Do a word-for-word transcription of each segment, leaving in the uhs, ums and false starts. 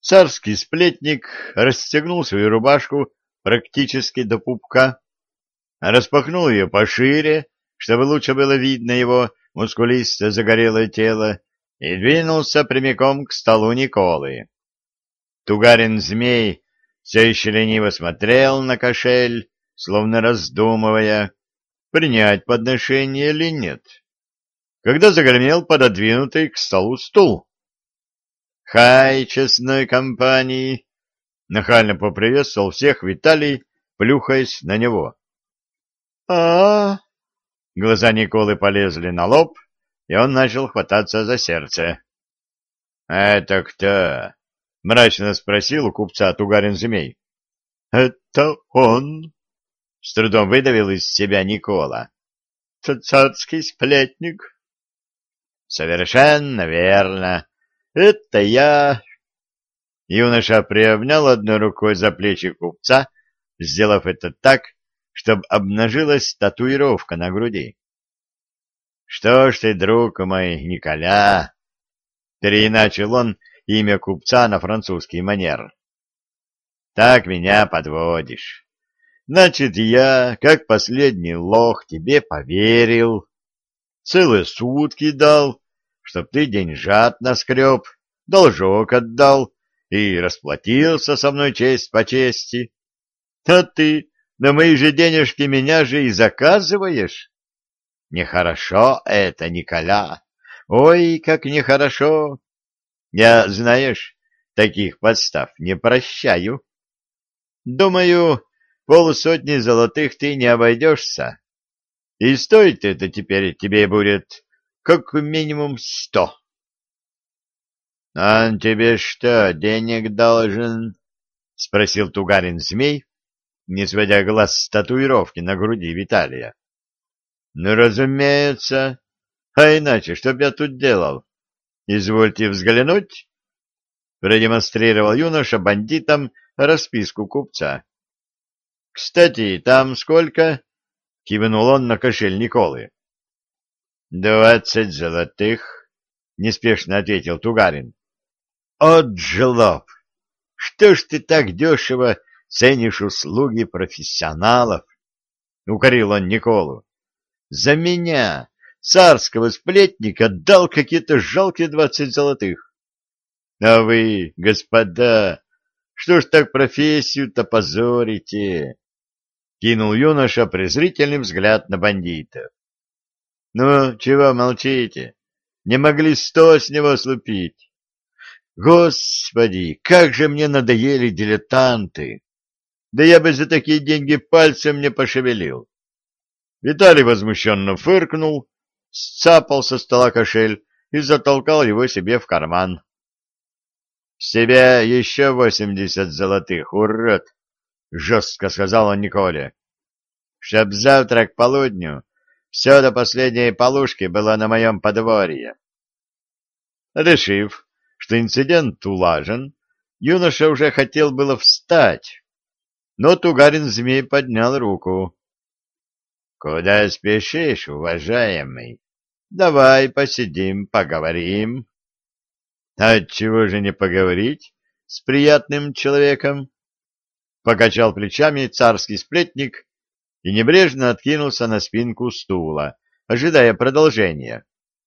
Царский сплетник расстегнул свою рубашку практически до пупка, распахнул ее пошире, чтобы лучше было видно его мускулистое загорелое тело, и двинулся прямиком к столу Николы. Тугарин-змей все еще лениво смотрел на кошель, словно раздумывая, принять подношение или нет, когда загремел пододвинутый к столу стул. «Хай, честной компании!» — нахально поприветствовал всех Виталий, плюхаясь на него. а Глаза Николы полезли на лоб, и он начал хвататься за сердце. «Это кто?» — мрачно спросил у купца Тугарин-змей. «Это он!» — с трудом выдавил из себя Никола. «Царский сплетник». «Совершенно верно. Это я...» Юноша приобнял одной рукой за плечи купца, сделав это так, чтобы обнажилась татуировка на груди. «Что ж ты, друг мой, Николя?» — переиначил он имя купца на французский манер. «Так меня подводишь. Значит, я, как последний лох, тебе поверил, целые сутки дал, чтоб ты деньжат наскреб, должок отдал и расплатился со мной честь по чести. А ты на мои же денежки меня же и заказываешь? Нехорошо это, Николя. Ой, как нехорошо. Я, знаешь, таких подстав не прощаю. Думаю, полусотни золотых ты не обойдешься. И стоит это теперь тебе будет как минимум сто. — Он тебе что, денег должен? — спросил Тугарин-змей, не сводя глаз с татуировки на груди Виталия. — Ну, разумеется. А иначе, что б я тут делал? Извольте взглянуть. Продемонстрировал юноша бандитам расписку купца. — Кстати, там сколько? — кивнул он на кошель Николы. — Двадцать золотых, — неспешно ответил Тугарин. — От жлоб! Что ж ты так дешево ценишь услуги профессионалов? — укорил он Николу. — За меня, царского сплетника, дал какие-то жалкие двадцать золотых. А вы, господа, что ж так профессию-то позорите? — кинул юноша презрительный взгляд на бандитов. — Ну, чего молчите? Не могли сто с него слупить? Господи, как же мне надоели дилетанты! Да я бы за такие деньги пальцем не пошевелил. Виталий возмущенно фыркнул, сцапал со стола кошель и затолкал его себе в карман. — С тебя еще восемьдесят золотых, урод! — жестко сказал он Николе. — Чтоб завтра к полудню все до последней полушки было на моем подворье. Решив, что инцидент улажен, юноша уже хотел было встать, но Тугарин-змей поднял руку. — Куда спешишь, уважаемый? Давай посидим, поговорим. — Отчего же не поговорить с приятным человеком? Покачал плечами царский сплетник и небрежно откинулся на спинку стула, ожидая продолжения.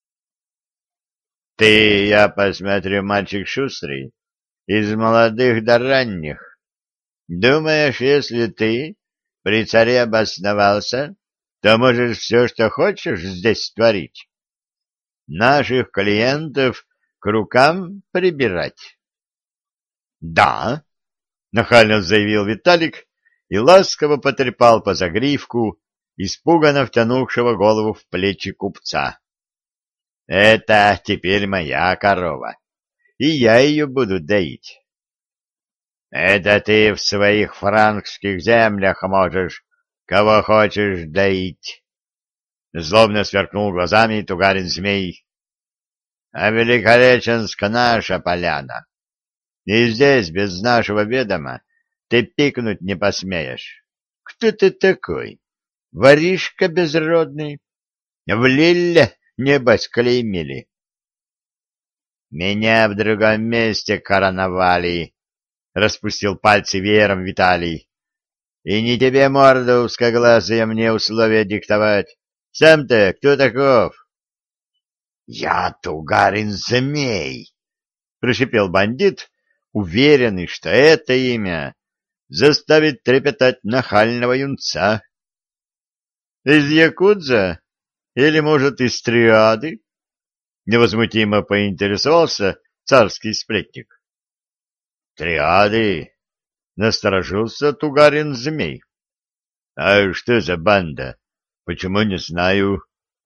— Ты, я посмотрю, мальчик шустрый, из молодых до ранних. Думаешь, если ты при царе обосновался, то можешь все, что хочешь, здесь творить? Наших клиентов к рукам прибирать? — Да, — нахально заявил Виталик и ласково потрепал по загривку испуганно втянувшего голову в плечи купца. — Это теперь моя корова, и я ее буду доить. — Это ты в своих франкских землях можешь кого хочешь доить. Злобно сверкнул глазами Тугарин-змей. — А Великореченск наша поляна, и здесь без нашего ведома ты пикнуть не посмеешь. Кто ты такой? Воришка безродный? В Лилле, небось, клеймили. Меня в другом месте короновали, — распустил пальцы веером Виталий. И не тебе, морда узкоглазая, мне условия диктовать. Сам-то кто таков? — Я Тугарин-змей, — прошипел бандит, уверенный, что это имя заставит трепетать нахального юнца. — Из якудза? Или, может, из триады? — невозмутимо поинтересовался царский сплетник. — Триады? — насторожился Тугарин-змей. — А что за банда? Почему не знаю?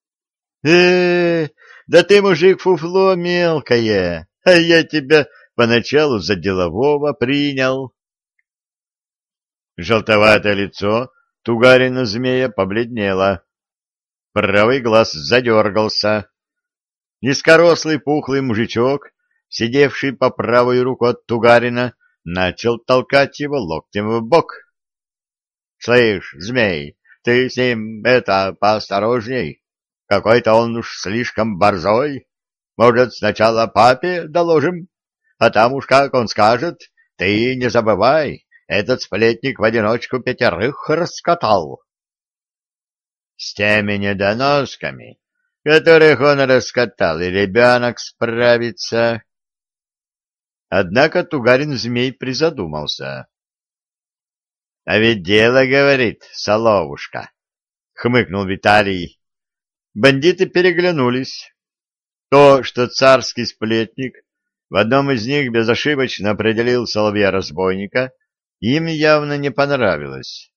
Э, да ты, мужик, фуфло мелкое, а я тебя поначалу за делового принял. Желтоватое лицо Тугарина-змея побледнело. Правый глаз задергался. Низкорослый пухлый мужичок, сидевший по правую руку от Тугарина, начал толкать его локтем в бок. — Слышь, змей, ты с ним, это, поосторожней. Какой-то он уж слишком борзой. Может, сначала папе доложим? А там уж как он скажет, ты не забывай, этот сплетник в одиночку пятерых раскатал. С теми недоносками, которых он раскатал, и ребенок справится. Однако Тугарин-змей призадумался. — А ведь дело, говорит, соловушка, — хмыкнул Виталий. Бандиты переглянулись. То, что царский сплетник в одном из них безошибочно определил соловья-разбойника, им явно не понравилось.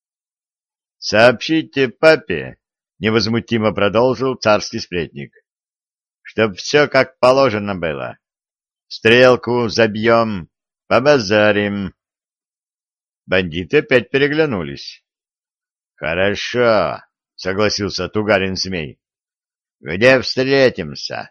— Сообщите папе, — невозмутимо продолжил царский сплетник, — чтоб все как положено было. Стрелку забьем, побазарим. Бандиты опять переглянулись. — Хорошо, — согласился Тугарин-змей. — Где встретимся?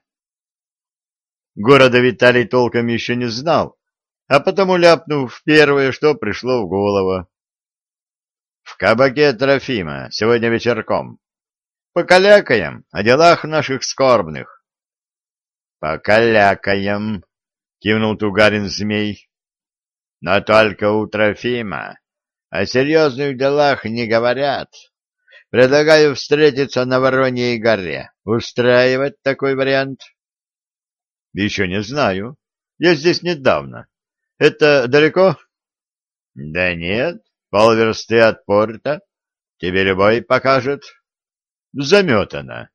Города Виталий толком еще не знал, а потому ляпнув первое, что пришло в голову. — В кабаке Трофима, сегодня вечерком. Покалякаем о делах наших скорбных. — Покалякаем, — кивнул Тугарин-змей. — Но только у Трофима о серьезных делах не говорят. Предлагаю встретиться на Вороньей горе. Устраивать такой вариант? — Еще не знаю. Я здесь недавно. Это далеко? — Да нет, полверсты от порта. Тебе любой покажет. Заметано.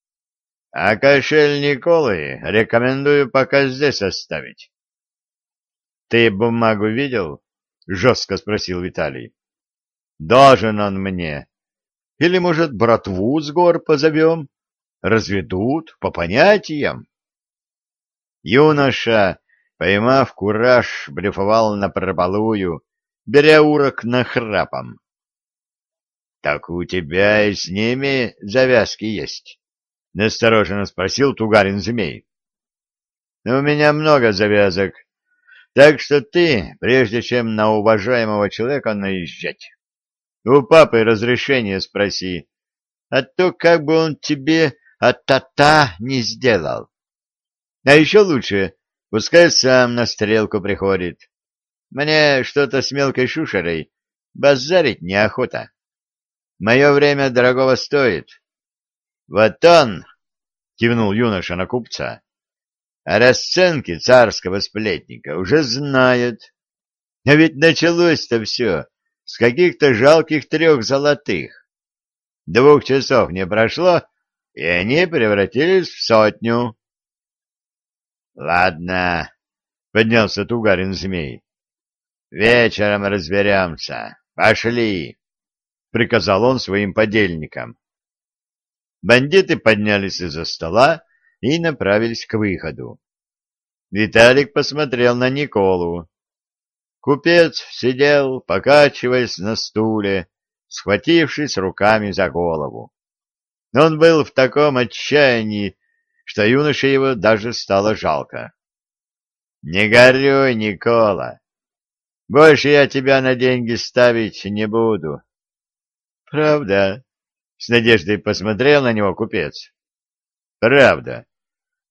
А кошель Николы рекомендую пока здесь оставить. — Ты бумагу видел? — жестко спросил Виталий. — Должен он мне. Или, может, братву с гор позовем? Разведут по понятиям. Юноша, поймав кураж, блефовал напропалую, беря урок нахрапом. — Так у тебя и с ними завязки есть? — настороженно спросил Тугарин-змей. — У меня много завязок, так что ты, прежде чем на уважаемого человека наезжать, у папы разрешение спроси, а то как бы он тебе а-та-та не сделал. А еще лучше, пускай сам на стрелку приходит. Мне что-то с мелкой шушерой базарить неохота. Мое время дорогого стоит. Вот он, — кивнул юноша на купца, — расценки царского сплетника уже знает. А ведь началось-то все с каких-то жалких трех золотых. Двух часов не прошло, и они превратились в сотню. — Ладно, — поднялся Тугарин-змей. — Вечером разберемся. Пошли, — приказал он своим подельникам. Бандиты поднялись из-за стола и направились к выходу. Виталик посмотрел на Николу. Купец сидел, покачиваясь на стуле, схватившись руками за голову. Он был в таком отчаянии, что юноше его даже стало жалко. — Не горюй, Никола. Больше я тебя на деньги ставить не буду. — Правда? — с надеждой посмотрел на него купец. — Правда.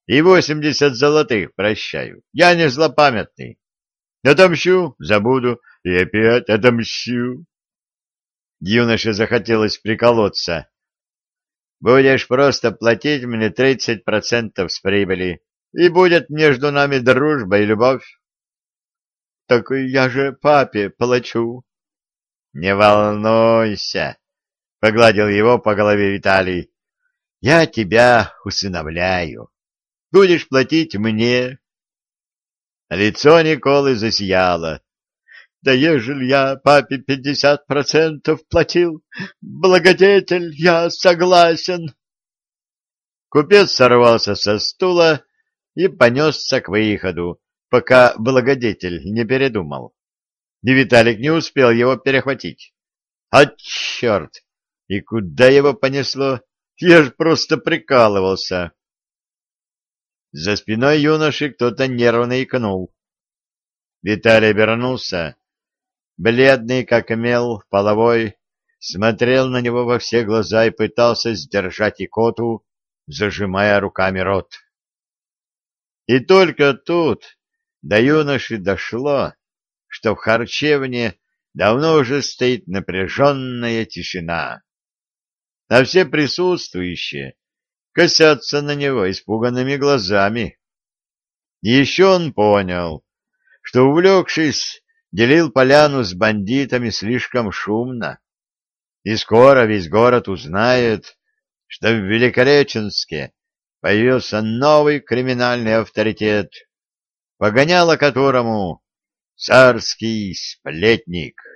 и восемьдесят золотых прощаю. Я не злопамятный. Отомщу, забуду, и опять отомщу. Юноше захотелось приколоться. Будешь просто платить мне тридцать процентов с прибыли, и будет между нами дружба и любовь. Так я же папе плачу. Не волнуйся, — погладил его по голове Виталий. Я тебя усыновляю. Будешь платить мне. Лицо Николы засияло. Да ежели я папе пятьдесят процентов платил, благодетель, я согласен. Купец сорвался со стула и понесся к выходу, пока благодетель не передумал. И Виталик не успел его перехватить. А черт! И куда его понесло? Я ж просто прикалывался. За спиной юноши кто-то нервно икнул. Виталий обернулся. Бледный, как мел, половой, смотрел на него во все глаза и пытался сдержать икоту, зажимая руками рот. И только тут до юноши дошло, что в харчевне давно уже стоит напряженная тишина, а все присутствующие косятся на него испуганными глазами. И еще он понял, что, увлекшись, делил поляну с бандитами слишком шумно, и скоро весь город узнает, что в Великореченске появился новый криминальный авторитет, погоняло которому царский сплетник.